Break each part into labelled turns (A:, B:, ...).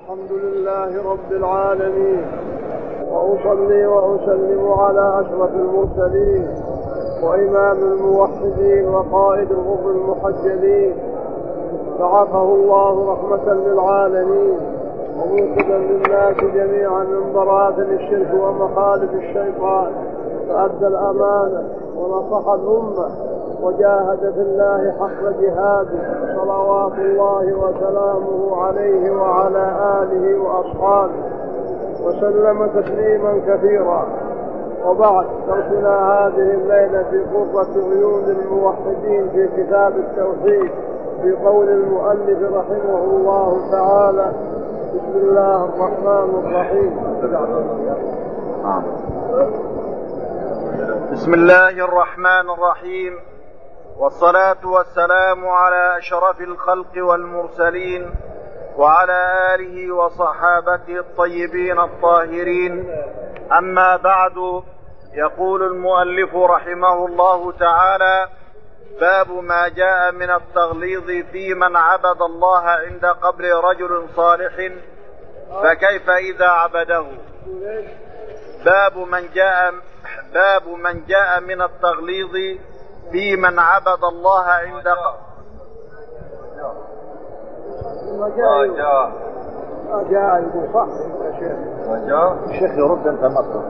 A: الحمد لله رب العالمين، وأصلي وأسلم على أشرف المرسلين وإمام الموحدين وقائد الغر المحجلين، بعثه الله رحمة للعالمين وموقظا للناس جميعا من براثن الشرك ومخالف الشيطان، فأدى الأمانة ونصح الأمة وجاهد في الله حق جهاده، صلوات الله وسلامه عليه وعلى آله وأصحابه وسلم تسليما كثيرا. وبعد، درسنا هذه الليلة في قرة عيون الموحدين في كتاب التوحيد في قول المؤلف رحمه الله تعالى: بسم الله الرحمن الرحيم.
B: بسم الله الرحمن الرحيم، والصلاة والسلام على أشرف الخلق والمرسلين وعلى آله وصحابته الطيبين الطاهرين. أما بعد، يقول المؤلف رحمه الله تعالى: باب ما جاء من التغليظ في من عبد الله عند قبر رجل صالح فكيف إذا عبده. باب من جاء من التغليظ في من عبد الله عند
A: جاء يقول صح يا شيخ.
B: الشيخ يرد أنت مطلوب.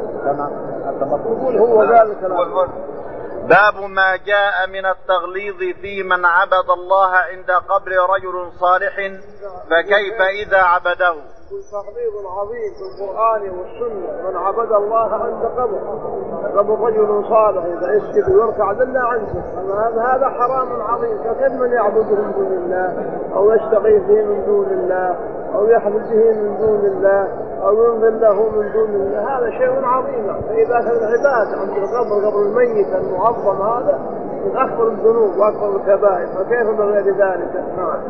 A: هو قال الكلام.
B: باب ما جاء من التغليظ في من عبد الله عند قبر رجل صالح فكيف إذا عبده.
A: التغليظ العظيم في القرآن والسنة: من عبد الله عند قبر رجل صالح فيسجد ويركع لله عنه، هذا حرام عظيم. كيف من يعبده من دون الله أو يستغيث به من دون الله أو يحلف به من دون الله أو ينذر له من دون الله، هذا شيء عظيم. فإذا كان العباد عند قبر الميت المعظم هذا من أكبر الذنوب وأكبر الكبائر، فكيف بغير ذلك؟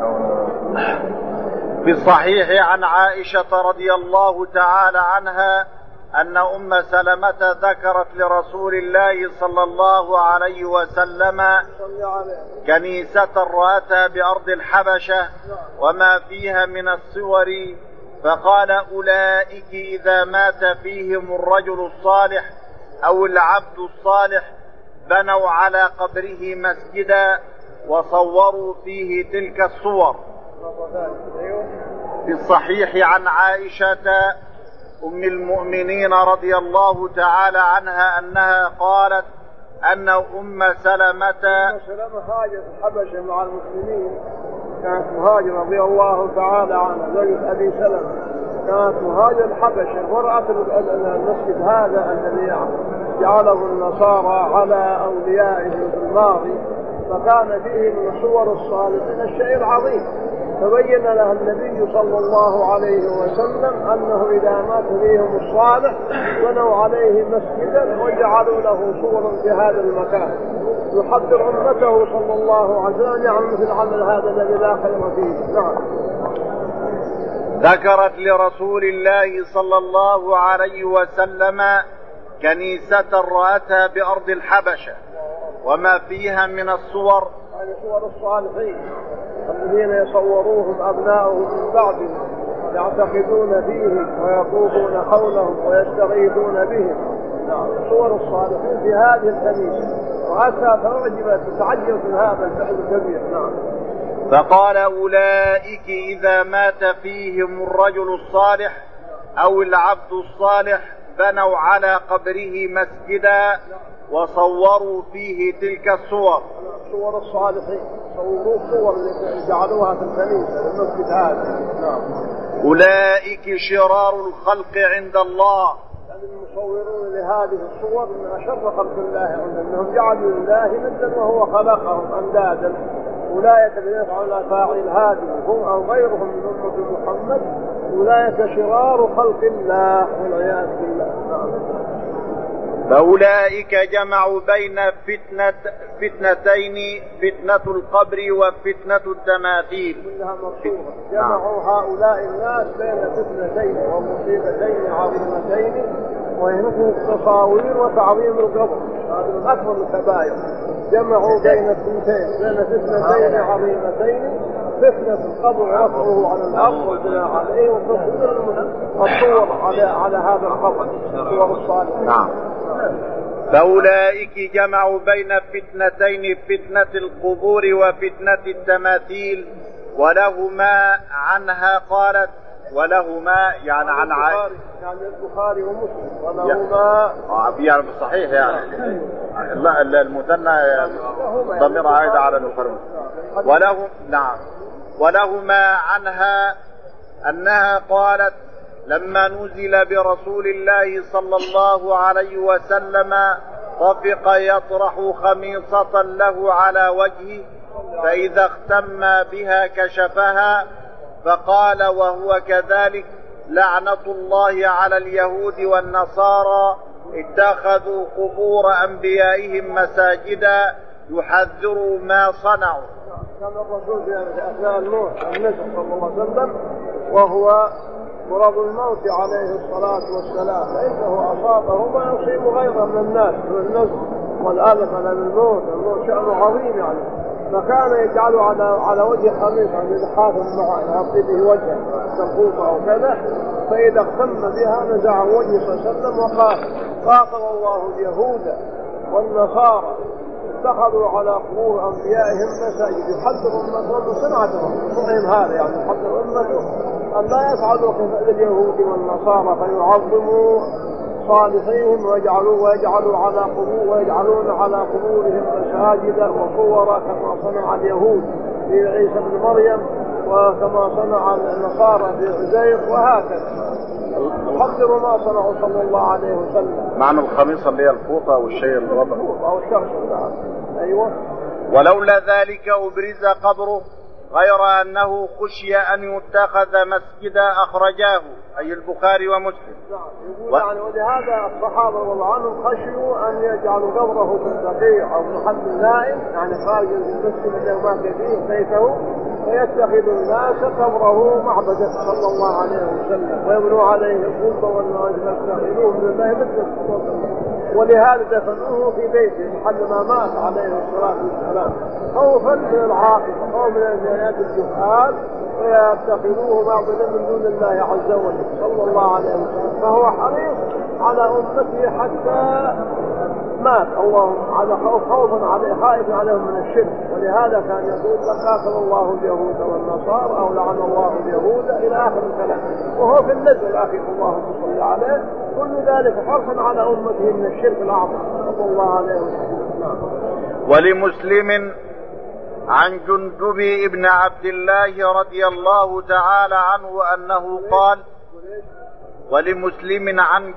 B: في الصحيح عن عائشة رضي الله تعالى عنها أن أم سلمة ذكرت لرسول الله صلى الله عليه وسلم كنيسة رأتها بأرض الحبشة وما فيها من الصور، فقال: أولئك إذا مات فيهم الرجل الصالح أو العبد الصالح بنوا على قبره مسجدا وصوروا فيه تلك الصور. في الصحيح عن عائشة أم المؤمنين رضي الله تعالى عنها أنها قالت أن أم سلمة
A: هاجرت الحبشة مع المسلمين، كانت مهاجرة رضي الله تعالى عنها، زوجة أبي سلمة كانت مهاجرة الحبشة، ورأت المسجد هذا الذي جعله النصارى على أوليائهم في الماضي، فكان فيه من صور الصالحين الشيء العظيم، فبين لها النبي صلى الله عليه وسلم أنه إذا مات فيهم الصالح بنوا عليه مسجدا وجعلوا له صورا في هذا المكان، يحذر أمته صلى الله عليه وسلم عن مثل عمل هذا الذي لا خير فيه. نعم.
B: ذكرت لرسول الله صلى الله عليه وسلم كنيسة رأتها بأرض الحبشة وما فيها من الصور،
A: يعني صور الصالحين الذين يصوروهم أبناؤهم من بعدهم، يعتقدون فيهم ويطوفون حولهم ويستغيثون بهم. صور الصالحين في هذه الكنيسة، وحتى تعجبت تتعجب من هذا الفعل الكبير. نعم.
B: فقال: أولئك إذا مات فيهم الرجل الصالح أو العبد الصالح بنوا على قبره مسجدا وصوروا فيه تلك الصور.
A: صور الصالحين صوروا صور جعلوها في الكنيسة المسجد هذا.
B: أولئك شرار الخلق عند الله،
A: يعني المصورون لهذه الصور من أشر خلق الله، أنهم جعلوا لله مثلا وهو خلقهم أندادا. أولئك الذين يفعلون فاعل هذه هم أو غيرهم من أمة محمد، أولئك شرار خلق الله والعياذ بالله.
B: فأولئك جمعوا بين فتنتين: فتنة القبر وفتنة التماثيل.
A: جمعوا هؤلاء الناس بين فتنتين ومصيبتين عظيمتين، وهي مثل التصاوير وتعظيم القبر، هذا من أكبر الكبائر. جمعوا بين فتنتين عظيمتين: فتنة القبر ورفعه على الأرض والبناء عليه، عليه الصور على هذا الخبر صور الصالح.
B: نعم. فأولئك جمعوا بين فتنتين، فتنة القبور وفتنة التماثيل. ولهما عنها قالت، ولهما يعني عن عائشة،
A: يعني البخاري ومسلم، ولهما
B: يعني بالصحيح يعني لا المثنى ضمير عائد على البخاري. ولهم نعم. ولهما عنها أنها قالت لما نزل برسول الله صلى الله عليه وسلم طفق يطرح خميصة له على وجهه، فإذا اختم بها كشفها، فقال وهو كذلك لعنة الله على اليهود والنصارى اتخذوا قبور أنبيائهم مساجدا يحذروا ما صنعوا.
A: كان الرسول في أثناء الموت النبي صلى الله عليه وسلم وهو مرض الموت عليه الصلاة والسلام، فإنه أصابه ما يصيب غيره من الناس من النزل والألم على الموت شأنه عظيم يعني. فكان يجعله على وجه خميس عن يحافظ معه يغطي به وجهه سقوطه أو كذا، فإذا اختم بها نزع وجهه صلى الله عليه وسلم وقال قاتل الله اليهود والنصارى اتخذوا على قبور أنبيائهم مساجد يحذر أمتهم بصنعتهم هذا يعني يحذر أمته أن لا يفعلوا كفعل اليهود والنصارى فيعظموا صالحيهم ويجعلون على قبورهم مساجد وصورا كما صنع اليهود في عيسى بن مريم وكما صنع النصارى في عزير وهكذا. يحذر ما صنعوا صلى الله عليه وسلم.
B: معنى الخميصة اللي هي الفوطة والشيء الوضع
A: أو الشخص. أيوة.
B: ولولا ذلك أبرز قبره غير أنه خشي أن يتخذ مسجدا أخرجاه أي البخاري ومسلم.
A: يعني ولهذا الصحابة رضي الله عنهم خشوا أن يجعلوا قبره في البقيع أو محل نائم يعني خارج المسجد الذي مات فيه بيته، فيتخذ الناس قبره معبدا صلى الله عليه وسلم ويبنوا عليه القبة والنواجذ يتخذوه من الله مثل. ولهذا دفنوه في بيته محل ما مات عليه الصلاة والسلام خوفا من العاقبة أو من الجنات الجهال ويتخذوه معبدا من دون الله عز وجل صلى الله عليه وسلم. فهو حريص على أمته حتى مات اللهم على خوفا عليه خائف عليهم من الشرك. ولهذا كان يقول قاتل الله اليهود والنصارى أو لعن الله اليهود إلى آخر الكلام، وهو في النزل الأخير اللهم صل عليه. كل ذلك حرصا على أمته من الشرك الأعظم صلى الله عليه وسلم.
B: ولمسلم عن جندب بن عبد الله رضي الله تعالى عنه أنه قال ولمسلم عن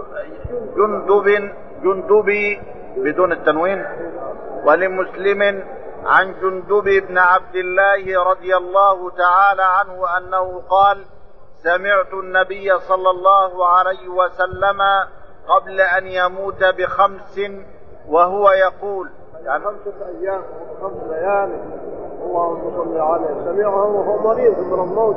B: جندب بدون التنوين ولمسلم عن جندب بن عبد الله رضي الله تعالى عنه أنه قال سمعت النبي صلى الله عليه وسلم قبل أن يموت ب5 وهو يقول
A: يعني 5 أيام 5 ليالي اللهم صل عليه سمعهم وهو مريض من الموت.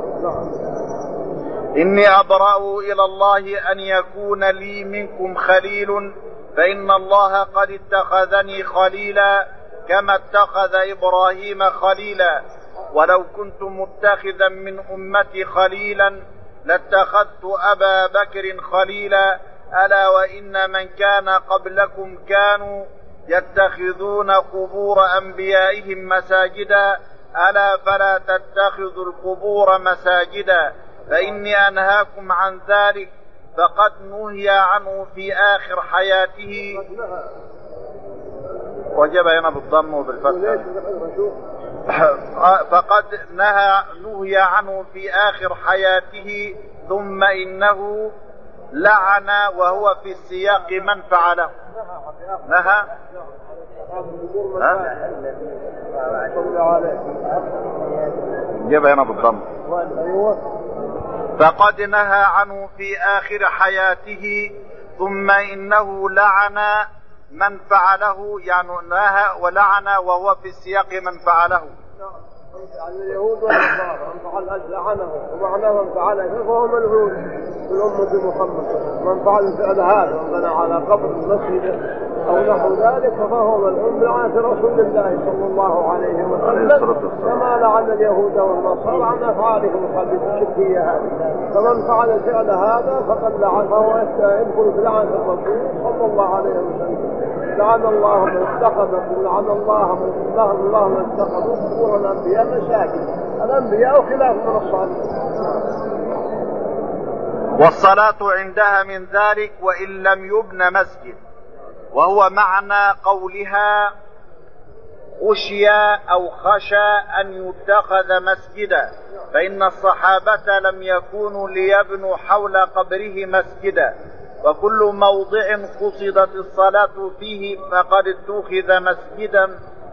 B: إني أبرأ إلى الله أن يكون لي منكم خليل فإن الله قد اتخذني خليلا كما اتخذ إبراهيم خليلا ولو كنت متخذا من أمتي خليلا لاتخذت أبا بكر خليلا ألا وإن من كان قبلكم كانوا يتخذون قبور أنبيائهم مساجدا ألا فلا تتخذوا القبور مساجدا فإني أنهاكم عن ذلك فقد نهي عنه في آخر حياته. وجب هنا بالضم وبالفتح. فقد نهي عنه في آخر حياته ثم إنه لعن وهو في السياق من فعله. نهى جب هنا بالضم. فقد نهى عنه في آخر حياته ثم إنه لعن من فعله يعني نهى ولعن وهو في السياق من فعله.
A: يعني اليهود والنصارى من فعل لعنه ومعناه من فعله فهو ملعون في أمة محمد. من فعل فعل هذا وبنى على قبر المسجد أو نحو ذلك فهو ملعون بلعنة رسول الله صلى الله عليه وسلم، كما لعن اليهود والنصارى عن أفعالهم الشركية هذه. فمن فعل فعل هذا فقد لعنه ويدخل في لعنة الرسول صلى الله عليه وسلم. لعن الله من اتخذ، لعن الله من اتخذوا قبور الأنبياء مساجد. الأنبياء خلاف من الصالحين.
B: والصلاة عندها من ذلك وإن لم يبن مسجد، وهو معنى قولها خشي أو خشى أن يتخذ مسجدا، فإن الصحابة لم يكونوا ليبنوا حول قبره مسجدا، وكل موضع قصدت الصلاة فيه فقد اتخذ مسجدا،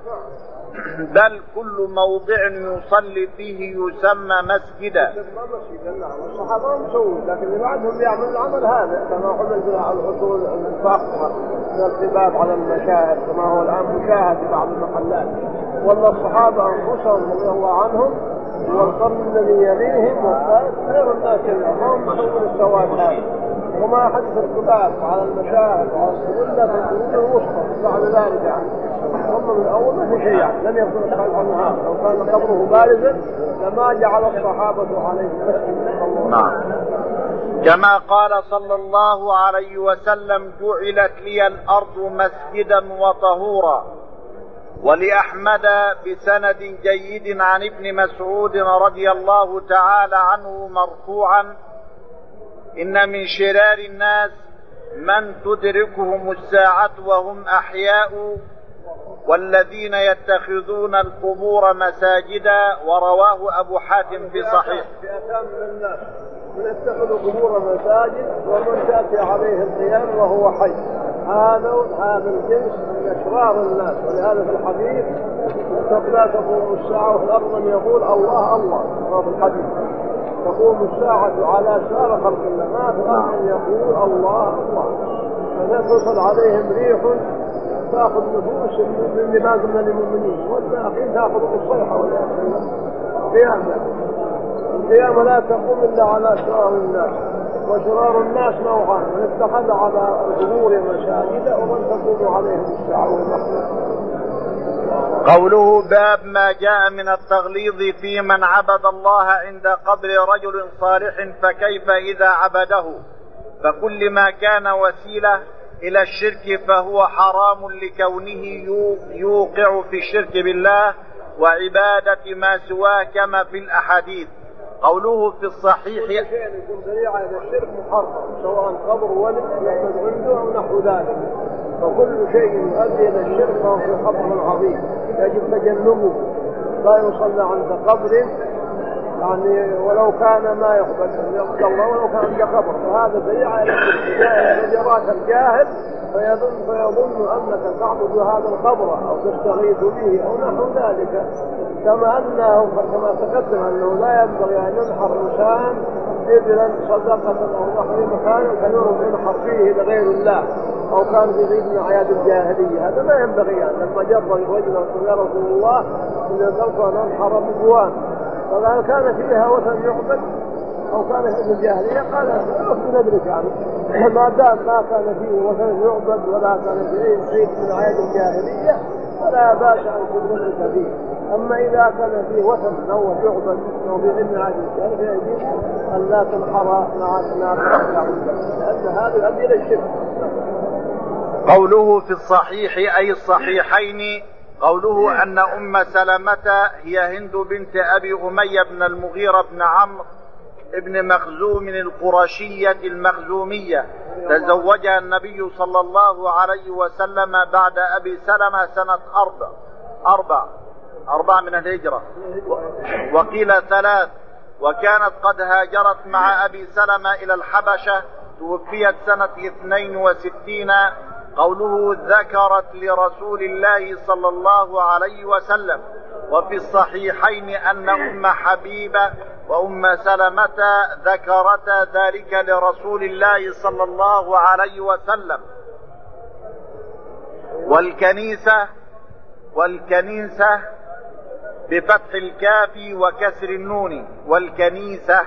B: بل كل موضع يصلي فيه يسمى مسجدا.
A: الصحابة مسوون، لكن اللي بعدهم يعمل العمل هذا كما عمل على الحصول الفاخرة من الارتباط على المشاهد كما هو الآن مشاهد في بعض المحلات. ولا الصحابة أنفسهم رضي الله عنهم والقرن الذي يليهم والثالث غير الناس هم مسوون السواد هذا، وما حدث ارتباط على المشاهد وعلى السنة في القرون الوسطى بعد ذلك يعني. هم من أول ما في شيء لم يكن الخلق عنها، لو كان قبره بارزا لما جعل الصحابة عليه مسجد.
B: نعم. كما قال صلى الله عليه وسلم جعلت لي الأرض مسجدا وطهورا. ولأحمد بسند جيد عن ابن مسعود رضي الله تعالى عنه مرفوعا: إن من شرار الناس من تدركهم الساعة وهم أحياء والذين يتخذون القبور مساجدا. ورواه أبو حاتم في صحيح.
A: فئتان من الناس من يتخذ القبور مساجد ومن تأتي عليه القيام وهو حي. هذا الجنس من أشرار الناس. ولهذا في الحديث لا تقوم الساعة وفي الأرض من يقول الله الله. في الحديث تقوم الساعة على شرار خلق الله، ما في الأرض من يقول الله الله. فتصل عليهم ريح تأخذ نفوس من دماغ من المؤمنين، والآخرين تأخذ الصيحة والقيامة. القيامة لا تقوم إلا على شرار الناس، وشرار الناس نوعان: من اتخذ على القبور مساجد ومن تقوم عليهم الساعة والمحنة.
B: قوله باب ما جاء من التغليظ في من عبد الله عند قبر رجل صالح فكيف إذا عبده، فكل ما كان وسيلة إلى الشرك فهو حرام لكونه يوقع في الشرك بالله وعبادة ما سواه كما في الأحاديث. قوله في الصحيح
A: كل شيء يكون ذريعة إلى الشرك محرم، سواء قبر ولد يعبد عنده أو نحو ذلك. فكل شيء يؤدي إلى الشرك فهو في خطر عظيم يجب تجنبه. لا يصلى عند قبر يعني ولو كان ما يقبل الله ولو كان عند قبر، فهذا ذريعة إلى الشرك. الذي يراك الجاهل فيظن أنك تعبد هذا القبر أو تستغيث به أو نحو ذلك. كما تقدم أنه لا ينبغي أن ينحر إنسان إبلا صدقة أو نحو مكان كان ينحر فيه لغير الله أو كان في عيد من أعياد الجاهلية. هذا ما ينبغي. لما جر رجل يا رسول الله إن قلت أن أنحر بجوان، فقال كان فيها وثن يعبد أو كان في الجاهلية، قال ندرك عنه ما دام ما كان فيه وثن يعبد ولا كان فيه عيد من أعياد الجاهلية فلا باس أن تدرك فيه. أما إذا كان فيه وثن أو يعبد أو في علم عاد الجاهلية يجب أن لا تنحر مع لأن هذا يؤدي إلى الشرك.
B: قوله في الصحيح أي الصحيحين. قوله أن أم سلمة هي هند بنت أبي أمية بن المغيرة بن عمرو ابن مخزوم القرشية المخزومية، تزوجها النبي صلى الله عليه وسلم بعد أبي سلمة سنة 4 من الهجرة، وقيل 3، وكانت قد هاجرت مع أبي سلمة إلى الحبشة، توفيت سنة 62. قوله ذكرت لرسول الله صلى الله عليه وسلم. وفي الصحيحين أن أم حبيبة وأم سلمة ذكرتا ذلك لرسول الله صلى الله عليه وسلم. والكنيسة بفتح الكاف وكسر النون، والكنيسة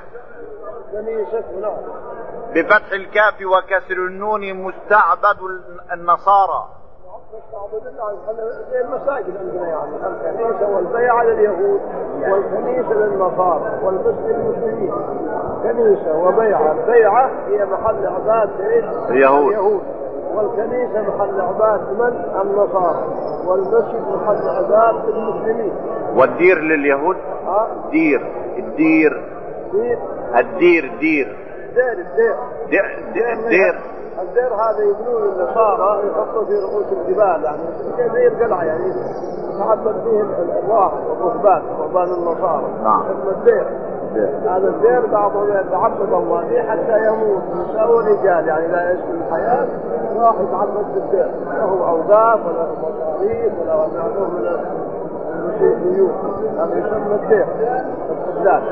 B: بفتح الكاف وكسر النون مستعبد النصارى،
A: زي المساجد عندنا يعني الكنيسة والبيعة لليهود والكنيسة للنصارى والمسجد للمسلمين. كنيسة وبيعة، البيعة هي محل عبادة اليهود، والكنيسة محل عبادة من؟ النصارى، والمسجد محل عبادة المسلمين.
B: والدير لليهود؟
A: الدير هذا يبنون النصارى يحطوا في رؤوس الجبال، يعني زي القلعة، يعني تعبد فيه الرهبان النصارى. اسم الدير. هذا الدير بعضهم يتعبد الله فيه حتى يموت نساء ورجال، يعني لا يسكن الحياة، راح يتعبد في الدير، له أوقاف وله مصاريف وله نوع من المسيحيون، هذا يسمى الدير القداس.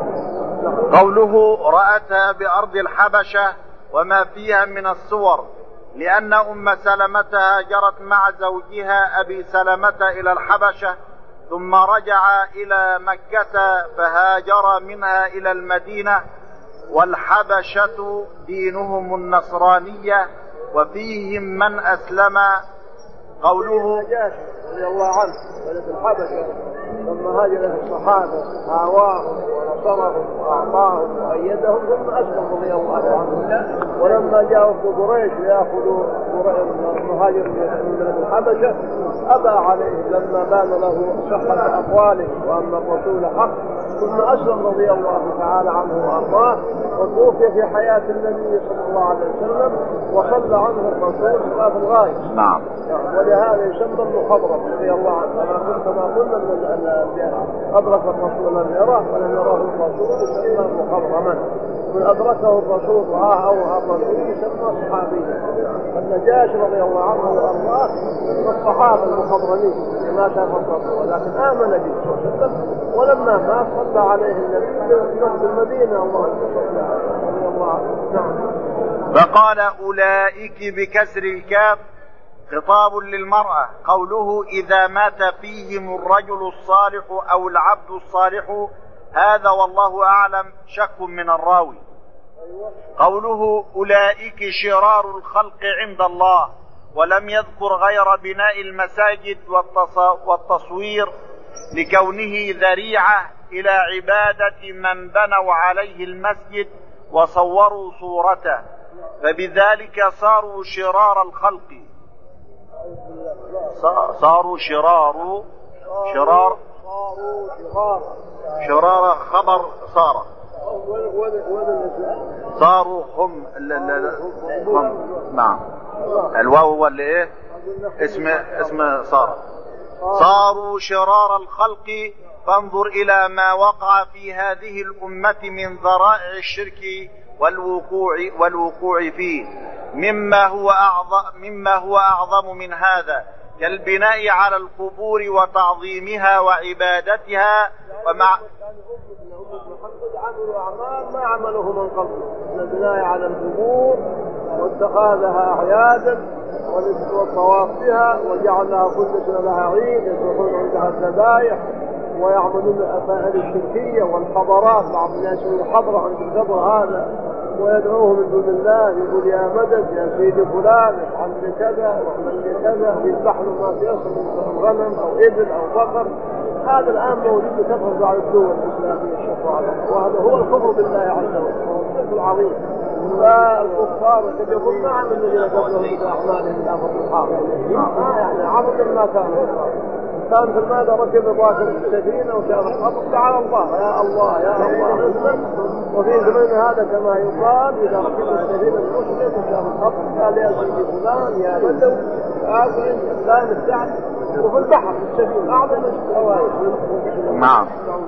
B: قوله رأتها بأرض الحبشة وما فيها من الصور، لأن أم سلمة هاجرت مع زوجها أبي سلمة إلى الحبشة، ثم رجع إلى مكة فهاجر منها إلى المدينة، والحبشة دينهم النصرانية وفيهم من أسلم. قوله
A: رضي الله عنه بلد الحبشة لما هاجر الصحابة آواهم ونصرهم وأعطاهم وأيدهم ثم أسلم رضي الله عنه. ولما جاءوا في قريش ليأخذوا المهاجر من بلد الحبشة أبى عليه لما بان له صحة أقواله وأن الرسول حق، ثم أسلم رضي الله تعالى عنه وأرضاه، وتوفي في حياة النبي صلى الله عليه وسلم وصلى عنه الرسول صلاة الغائب.
B: نعم.
A: ولهذا يسمى المخضرم رضي الله عنه، كما قلنا أن أدرك الرسول لم يراه ولم يراه الرسول يسمى مخضرما، من أدركه الرسول رآه الرسول يسمى صحابيا. النجاشي رضي الله عنه وأرضاه من الصحابة المخضرمين ما شاف الرسول، لكن آمن به صلى الله عليه وسلم، ولما مات صلى عليه النبي في المدينة اللهم صل عليه رضي الله عنه. نعم.
B: فقال أولئك بكسر الكاف خطاب للمرأة. قوله إذا مات فيهم الرجل الصالح أو العبد الصالح، هذا والله أعلم شك من الراوي. قوله أولئك شرار الخلق عند الله، ولم يذكر غير بناء المساجد والتصوير لكونه ذريعة إلى عبادة من بنوا عليه المسجد وصوروا صورته، فبذلك صاروا شرار الخلق. صاروا شرار خبر صاروا هم. نعم. الواو هو اللي ايه اسم صاروا شرار الخلق. فانظر إلى ما وقع في هذه الأمة من ذرائع الشرك والوقوع فيه، مما هو أعظم من هذا، كالبناء على القبور وتعظيمها وعبادتها.
A: عملوا أعمال ما عمله من قبل، من البناء على القبور واتخاذها أعيادا والطواف بها وجعلها كل سنة لها عيد يذبحون عندها الذبائح ويعملون الأفاعيل الشركية والحضارات. بعض الناس يقول حضرة عند القبر هذا ويدعوه من دون الله، يقول يا مدد يا سيدي فلان افعل لي كذا واعمل لي كذا، يذبح له ما في أصل من غنم أو إبل أو بقر. هذا الآن موجود بكثرة بعض الدول الإسلامية الشرعية، وهذا هو الكفر بالله عز وجل، الشرك العظيم. فالكفار يقول ما عمل الذين قبلهم بأعمالهم الأمر الحاضر، يعني عظم ما كانوا. كان في الماذا ركب باكر السفينة وشاف الخطر دعا الله يا الله يا الله اسلم. وفي زمن هذا كما يقال إذا ركب السفينة المسلم وشاف الخطر قال يا سيدي فلان يا بدو آخر فلان السعد. وفي البحر السفينة أعظم الشوائب.
B: نعم.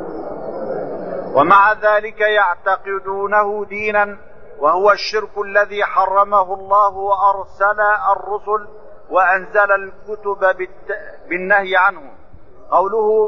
B: ومع ذلك يعتقدونه دينا، وهو الشرك الذي حرمه الله وأرسل الرسل وأنزل الكتب بالنهي عنه. قوله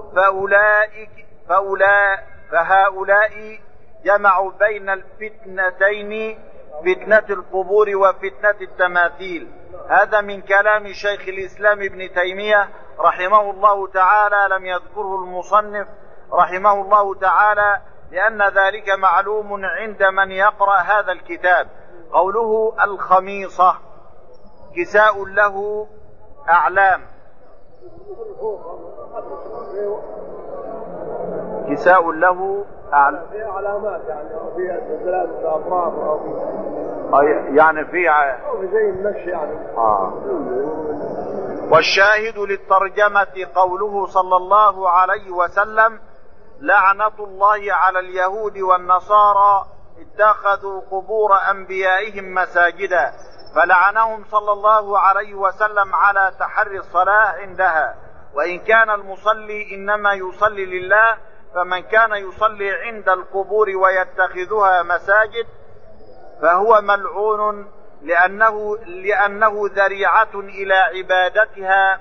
B: فهؤلاء جمعوا بين الفتنتين، فتنة القبور وفتنة التماثيل. هذا من كلام شيخ الإسلام ابن تيمية رحمه الله تعالى، لم يذكره المصنف رحمه الله تعالى لأن ذلك معلوم عند من يقرأ هذا الكتاب. قوله الخميصة كساء له أعلام. كساء له أعلام،
A: في علامات يعني في ثلاثة أطراف أو
B: يعني في
A: زي النكش يعني.
B: والشاهد للترجمة قوله صلى الله عليه وسلم: لعنة الله على اليهود والنصارى اتخذوا قبور أنبيائهم مساجدا، فلعنهم صلى الله عليه وسلم على تحري الصلاة عندها، وإن كان المصلي إنما يصلي لله، فمن كان يصلي عند القبور ويتخذها مساجد فهو ملعون لأنه ذريعة إلى عبادتها.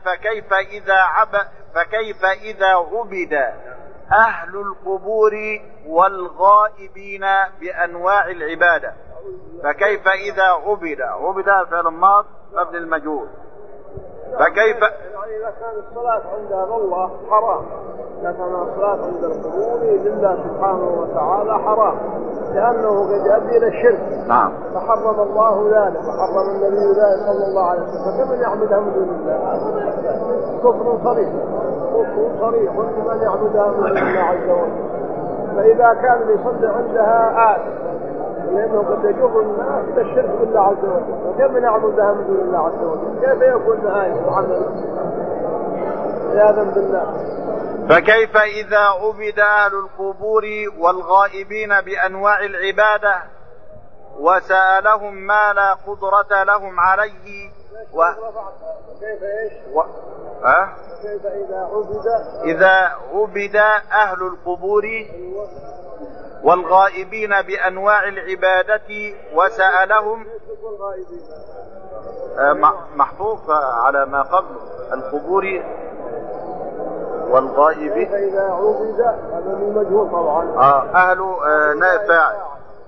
B: فكيف إذا عبد أهل القبور والغائبين بأنواع العبادة؟ فكيف إذا عبد فعل ماض مبني المجهول. فكيف
A: يعني إذا كان الصلاة عندها الله حرام، لكن الصلاة عند القبور لله سبحانه وتعالى حرام، لأنه قد يؤدي إلى الشرك.
B: نعم.
A: فحرم الله ذلك وحرم النبي ذلك صلى الله عليه وسلم، فمن يعبدها من دون الله كفر صريح، كفر صريح لمن يعبدها من دون الله عز وجل. فإذا كان يصلي عندها لأنه قد يجر الناس إلى الشرك بالله عز وجل، وكيف من يعبدها من دون الله عز وجل؟ كيف يكون نهاية وعمل عياذا بالله؟
B: فكيف إذا عبد أهل القبور والغائبين بأنواع العبادة وسألهم ما لا قدرة لهم عليه
A: كيف إيش؟ كيف
B: إذا عبد أهل القبور والغائبين بأنواع العبادة وسألهم محفوظ على ما قبل القبور والغائبين.
A: إذا عبد هذا من مجهول طبعا.
B: أهل فاعل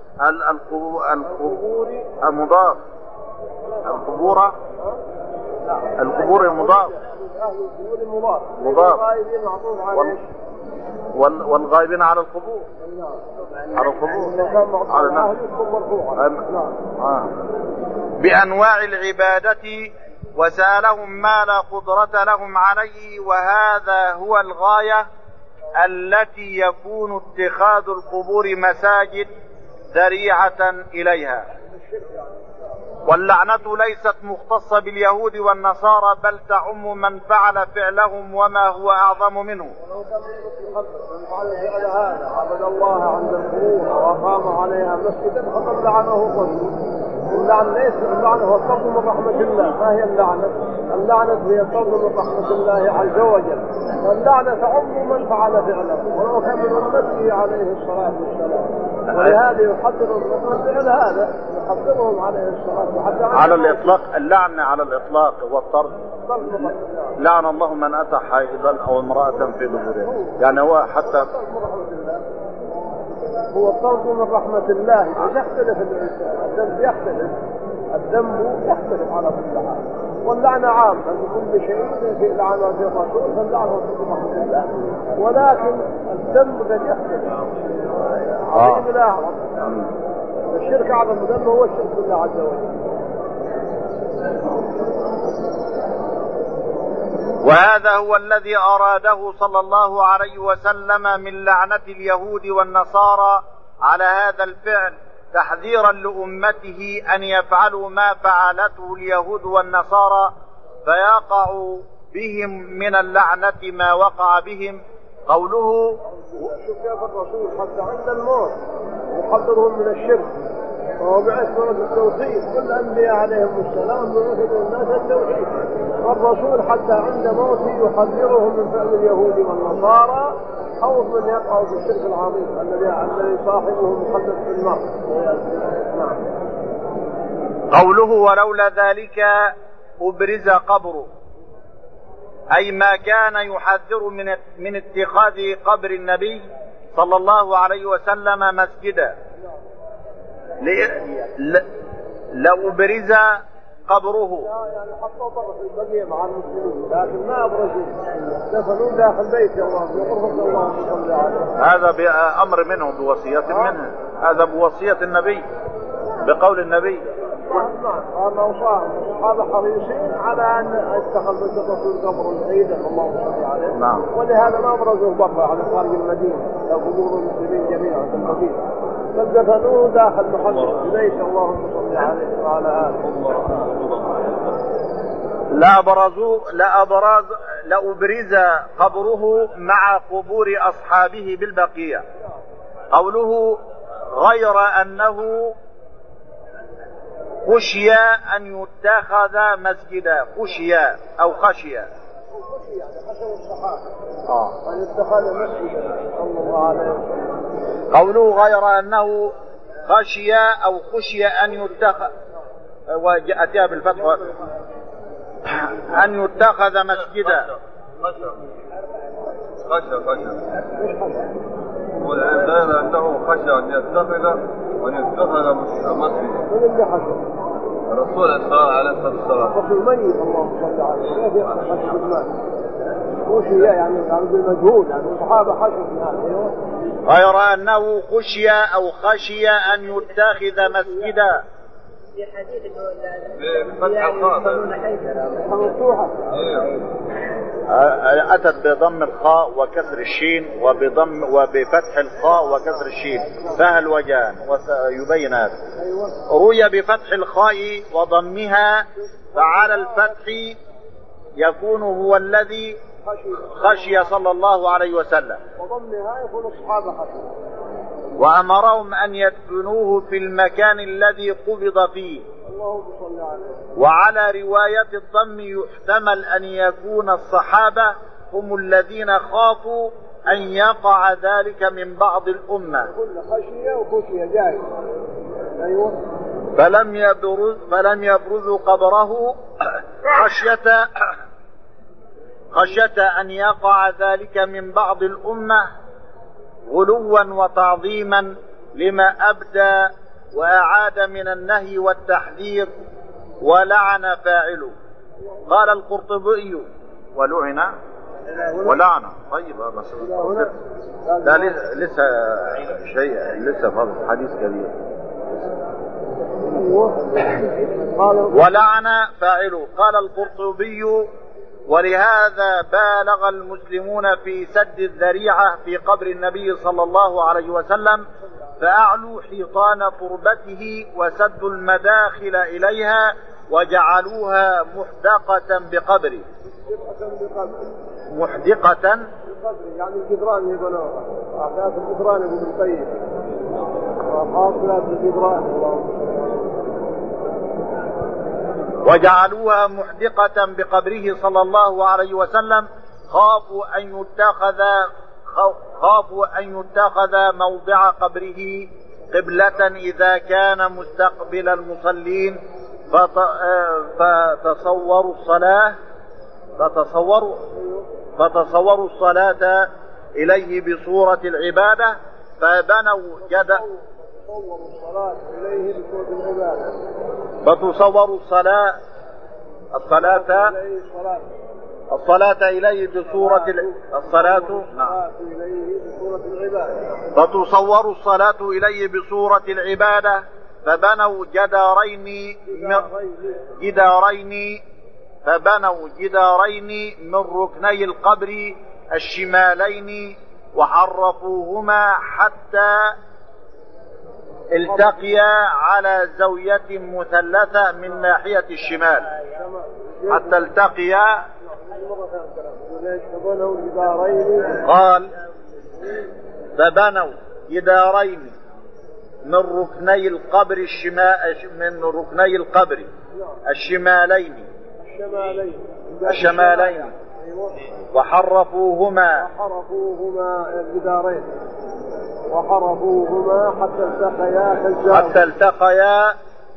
B: القبور مضاف، القبور مضاف،
A: أهل القبور
B: مضاف،
A: والغائبين معطوف على
B: والغائبين على القبور، على القبور، على بأنواع العبادة وسألهم ما لا قدرة لهم عليه، وهذا هو الغاية التي يكون اتخاذ القبور مساجد ذريعة إليها. واللعنة ليست مختصة باليهود والنصارى، بل تعم من فعل فعلهم وما هو أعظم منه.
A: من فعل فعل هذا عبد الله عند القبور وأقام عليها مسجدا فقد لعنه الرسول. اللعنة هو الطرد من رحمة الله. ما هي اللعنة؟ اللعنة هي الطرد من رحمة الله عز وجل، واللعنة تعم من فعل فعله ولو كان من أمته عليه الصلاة والسلام. ولهذا يحضر الرسول فعل هذا، يحضرهم عليه الصلاة والسلام
B: على الإطلاق. اللعنة على الإطلاق هو الطرد. لعن الله من أتى حائضا أو امرأة في دبرها، يعني هو حتى
A: هو الطرد من رحمة الله. يختلف الإنسان، الذنب يختلف، الذنب يختلف على كل حال، واللعنة عامة بكل شيء. في لعنة في الرسول فاللعنة من رحمة الله، ولكن الذنب قد يختلف. عظيم الأعظم الشرك أعظم ذنب هو الشرك بالله عز وجل.
B: وهذا هو الذي أراده صلى الله عليه وسلم من لعنة اليهود والنصارى على هذا الفعل، تحذيرا لأمته أن يفعلوا ما فعلته اليهود والنصارى فيقع بهم من اللعنة ما وقع بهم. قوله:
A: شوف كيف الرسول حتى عند الموت يحذرهم من الشرك، وهو بعث ولد التوحيد. كل الأنبياء عليهم السلام بعث الناس التوحيد، والرسول حتى عند موته يحذرهم من فعل اليهود والنصارى خوف من يقعوا في الشرك العظيم الذي صاحبه مخلد في النار.
B: قوله: ولولا ذلك أبرز قبره، أي ما كان يحذر من اتخاذ قبر النبي صلى الله عليه وسلم مسجدا. لأبرز قبره،
A: يعني حطوا طرف البقية مع المسلمين لكن ما أبرزوا، دفنوا داخل بيت الله في غرفة الله صلى عليه.
B: هذا بأمر منه، بوصية منه، هذا بوصية النبي، بقول النبي
A: قال أوصاهم الصحابة حريصين على أن يتخذ مسجد الرسول قبر سيدا اللهم صل عليه.
B: نعم.
A: ولهذا ما أبرزوه برا على خارج المدينة أو قبور المسلمين جميعا في المدينة، بل دفنوه داخل محل بيت اللهم صل عليه وعلى آله.
B: لأبرز قبره مع قبور أصحابه بالبقية. قوله غير أنه خشي أن يتخذ مسجدا، خشي أو خشي
A: يعني حسب الصحابة أن يتخذ مسجدا صلى الله عليه وسلم.
B: قوله غير أنه خشي أو خشي أن يتخذ، وجاءتها بالفتح أن يتخذ مسجدا.
C: خشى والإنسان أنه خشى أن يتخذ مسجدا.
A: من اللي خشى؟
C: الرسول عليه الصلاة والسلام.
A: خشى الميت اللهم صل عليه. كيف خشى المال؟ خشي يعني بالمجهول، يعني الصحابة خشوا في هذا.
B: غير أنه خشي أو خشي أن يتخذ مسجدا.
D: في حديث
C: بفتح الخاء
A: مفتوحة.
B: أتت بضم الخاء وكسر الشين وبفتح الخاء وكسر الشين، فهل وجان وسيبين هذا. روي بفتح الخاء وضمها، فعلى الفتح يكون هو الذي خشي صلى الله عليه وسلم،
A: وضمها يكون الصحابة خشوا.
B: وأمرهم أن يدفنوه في المكان الذي قبض فيه.
A: اللهم صل عليه.
B: وعلى رواية الضم يحتمل أن يكون الصحابة هم الذين خافوا أن يقع ذلك من بعض الأمة.
A: كل خشية وخشية جاي. أيوة.
B: فلم يبرزوا قبره خشية أن يقع ذلك من بعض الأمة غلوا وتعظيما لما أبدى وأعاد من النهي والتحذير، ولعن فاعله. قال القرطبي ولعن. طيب لا لسه شيء، لسه فضل حديث كبير. ولعن فاعله. قال القرطبي ولهذا بالغ المسلمون في سد الذريعة في قبر النبي صلى الله عليه وسلم، فأعلوا حيطان تربته وسدوا المداخل إليها وجعلوها محدقة بقبره. محدقة
A: يعني الجدران يبنوها، أعداد الجدران يقول الطيب، وحاصلات الجدران.
B: وجعلوها محدقة بقبره صلى الله عليه وسلم، خافوا أن يتخذ موضع قبره قبلة إذا كان مستقبل المصلين، فتصوروا الصلاة إليه بصورة العبادة، فبنوا الصلاة إليه بصورة العبادة، فبنوا جدارين من ركني القبر الشمالين، وحرفوهما حتى التقيا على زاوية مثلثة من ناحية الشمال. قال فبنوا جدارين من ركني القبر الشمالين وحرفوهما
A: الجدارين حتى
B: التقيا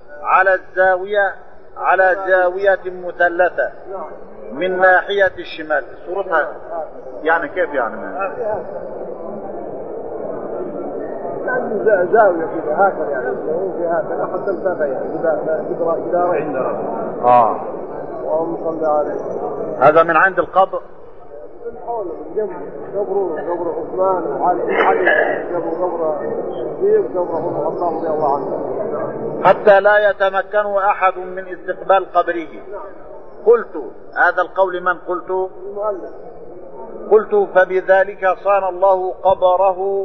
B: على زاوية مثلثة من ناحية الشمال. صورتها يعني كيف يعني
A: زاوية كذا هكذا، يعني في هكذا حتى التقيا جدارين. اللهم صل عليه.
B: هذا من عند القبر
A: من حوله من جنبه قبر عثمان وعلي، قبر الصديق، قبر عمر رضي الله عنه.
B: حتى لا يتمكن أحد من استقبال قبره. قلت هذا القول من قلت فبذلك صان الله قبره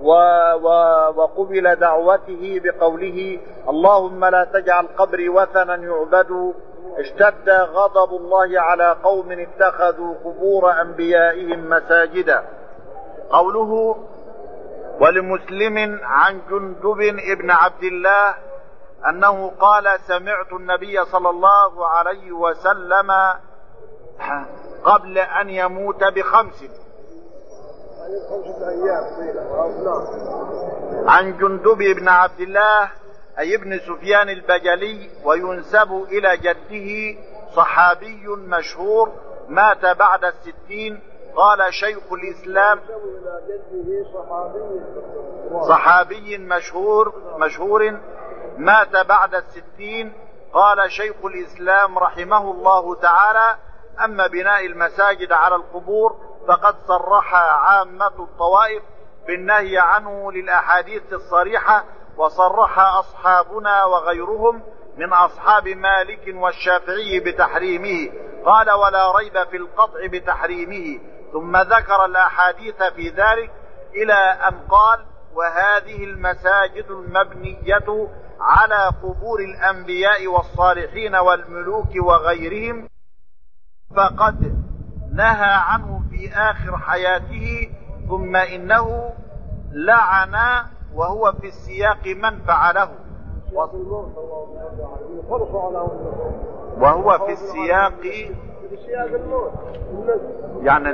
B: وقبل دعوته بقوله اللهم لا تجعل قبري وثنا يعبد. اشتد غضب الله على قوم اتخذوا قبور أنبيائهم مساجدا. قوله ولمسلم عن جندب ابن عبد الله أنه قال سمعت النبي صلى الله عليه وسلم قبل أن يموت ب5 عن جندب ابن عبد الله أي ابن سفيان البجلي وينسب إلى جده صحابي مشهور مات بعد 60. قال شيخ الإسلام صحابي مشهور مات بعد 60. قال شيخ الإسلام رحمه الله تعالى أما بناء المساجد على القبور فقد صرح عامة الطوائف بالنهي عنه للأحاديث الصريحة، وصرح أصحابنا وغيرهم من أصحاب مالك والشافعي بتحريمه. قال ولا ريب في القطع بتحريمه، ثم ذكر الأحاديث في ذلك إلى أن قال وهذه المساجد المبنية على قبور الأنبياء والصالحين والملوك وغيرهم فقد نهى عنه في آخر حياته، ثم إنه لعن وهو في السياق من فعله، وهو في السياق يعني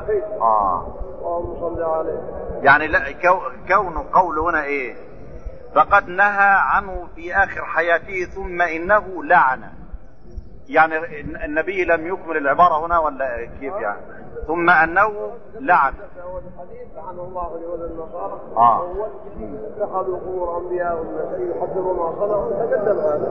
B: يعني لا كون قول هنا ايه فقد نهى عنه في آخر حياته ثم إنه لعن، يعني النبي لم يكمل العبارة هنا ولا كيف يعني؟ ثم أنه لعن
A: لعن الله اليهود والنصارى اتخذوا قبور أنبياء يحذروا ما صنعوا تقدم هذا،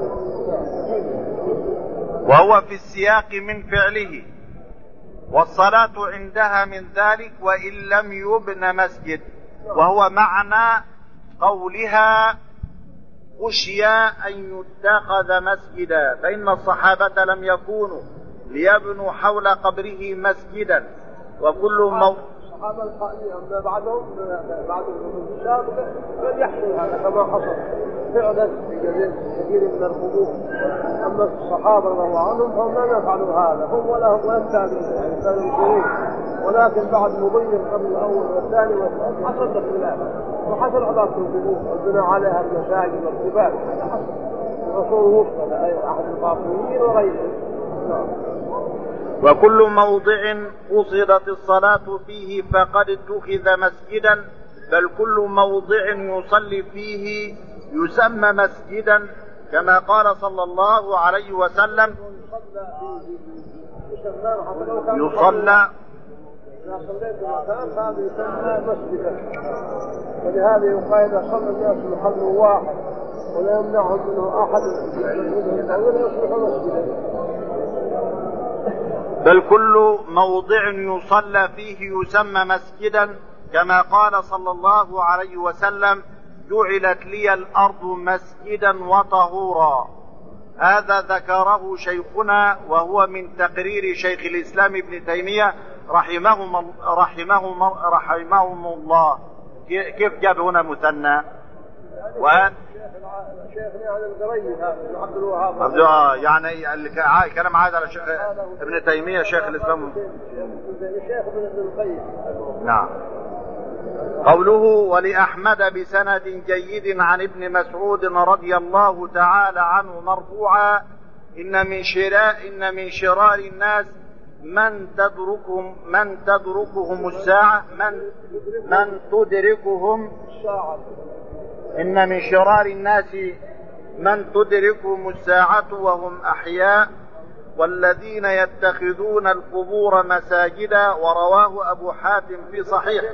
B: وهو في السياق من فعله. والصلاة عندها من ذلك وإن لم يبن مسجد، وهو معنى قولها خشي أن يتخذ مسجدا، فإن الصحابة لم يكونوا ليبنوا حول قبره مسجدا. وكل
A: الصحابة أما بعدهم بعد السابقة لم يحصل هذا كما حصل فعلا في كثير من القبور. أما الصحابة رضي الله عنهم فهم لم يفعلوا هذا، هم ولا هم المسلمين، ولكن بعد مضي القرن الأول والثاني والثالث حصل الاختلاف وحصل عبادة القبور والبناء عليها المساجد والقباب. هذا حصل الرسول وصل أحد القاطنيين وغيرهم.
B: وكل موضع قصدت الصلاة فيه فقد اتخذ مسجدا، بل كل موضع يصلي فيه يسمى مسجدا، كما قال صلى الله عليه وسلم يصلى
A: إذا صليت مكان هذا يسمى مسجدا. ولهذا يقال إذا صلى الناس محل واحد ولا يمنعهم منه أحد ولا يصبح مسجدا.
B: بل كل موضع يصلى فيه يسمى مسجدا، كما قال صلى الله عليه وسلم جعلت لي الأرض مسجدا وطهورا. هذا ذكره شيخنا وهو من تقرير شيخ الإسلام ابن تيمية رحمهم الله. كيف جاب هنا مثنى؟
A: شيخنا عن القريب هذا عبد الوهاب
B: يعني الكلام عاد على شيخ ابن تيمية شيخ الإسلام
A: شيخ ابن القيم.
B: نعم. قوله ولأحمد بسند جيد عن ابن مسعود رضي الله تعالى عنه مرفوعا إن من شرار الناس من تدركهم الساعة من تدركهم الساعة. إن من شرار الناس من تدركهم الساعة وهم أحياء والذين يتخذون القبور مساجدا. ورواه أبو حاتم في صحيح.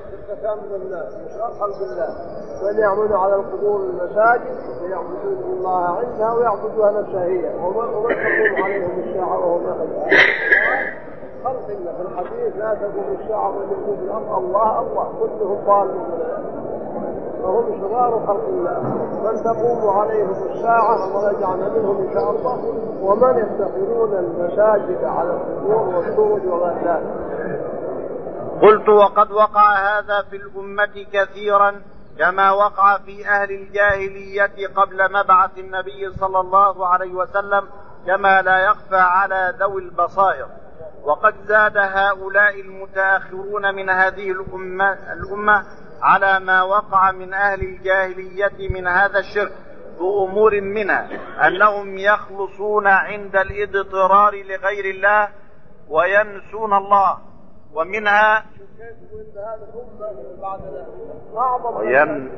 A: من يعملون على القبور المساجد ويعبدون الله عندها ويعبدوها نفسها هي ومن تقوم عليهم الساعة وهم أحياء. خلق الله في الحديث لا تقوم الساعة ومن يقول الأمر الله كلهم ضالون. وهم شرار خلق الله، من تقوم عليهم الساعة الله يجعلنا منهم إن شاء الله، ومن يتخذون المساجد على القبور والسرج وغير ذلك.
B: قلت: وقد وقع هذا في الأمة كثيرا، كما وقع في أهل الجاهلية قبل مبعث النبي صلى الله عليه وسلم، كما لا يخفى على ذوي البصائر. وقد زاد هؤلاء المتأخرون من هذه الأمة على ما وقع من أهل الجاهلية من هذا الشرك بأمور منها أنهم يخلصون عند الاضطرار لغير الله وينسون الله، ومنها
A: كانوا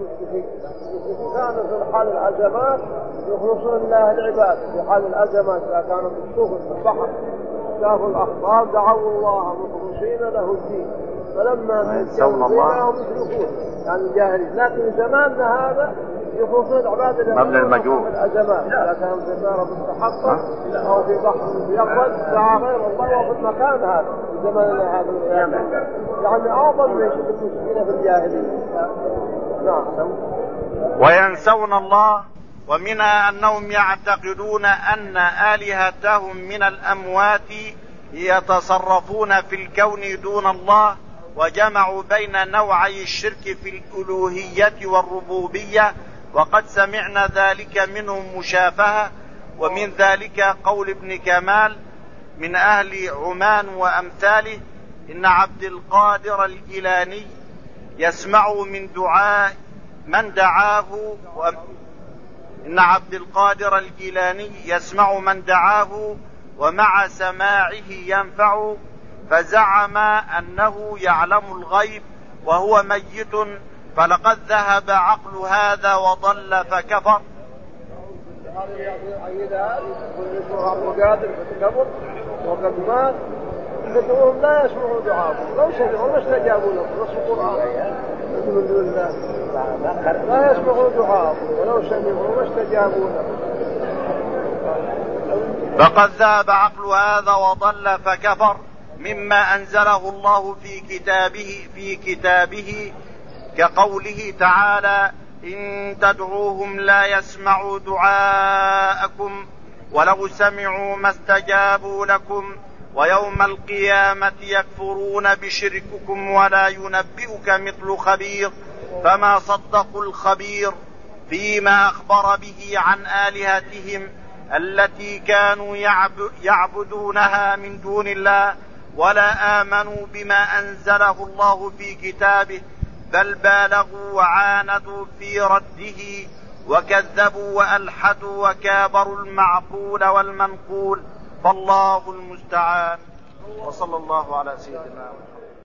A: في حال الأزمات يخلصون الله العباد، في حال الأزمات إذا كانوا في السوق في البحر شافوا الأخبار دعوا الله مخلصين له الدين، فلما ينسون الله يشركون يعني الجاهلين. لكن زماننا هذا يخلصون عباد الله في الأزمات، إذا كانوا في نار مستحقة أو في بحر يقبل دعا غير الله وفي المكان هذا في زماننا هذا يعني أعظم من المشكلة في الجاهلين. نعم.
B: وينسون الله، ومنها أنهم يعتقدون أن آلهتهم من الأموات يتصرفون في الكون دون الله، وجمعوا بين نوعي الشرك في الألوهية والربوبية، وقد سمعنا ذلك منهم مشافهة. ومن ذلك قول ابن كمال من أهل عمان وأمثاله: إن عبد القادر الجيلاني يسمع من دعاء من دعاه إن عبد القادر الجيلاني يسمع من دعاه ومع سماعه ينفع، فزعم أنه يعلم الغيب وهو ميت، فلقد ذهب عقل هذا وضل فكفر.
A: وقد مات بدهم لا يسمعوا دعاءهم، لو سمعوا ما استجابوا له. نص القرآن من دون الله لا يسمعوا دعاءهم ولو سمعوا ما استجابوا له.
B: فقد ذهب عقل هذا وضل فكفر، مما أنزله الله في كتابه كقوله تعالى: إن تدعوهم لا يسمعوا دعاءكم ولو سمعوا ما استجابوا لكم ويوم القيامة يكفرون بشرككم ولا ينبئك مثل خبير. فما صدقوا الخبير فيما أخبر به عن آلهتهم التي كانوا يعبدونها من دون الله، ولا آمنوا بما أنزله الله في كتابه، بل بالغوا وعاندوا في رده وكذبوا وألحدوا وكابروا المعقول والمنقول، فالله المستعان. وصلى الله على سيدنا محمد.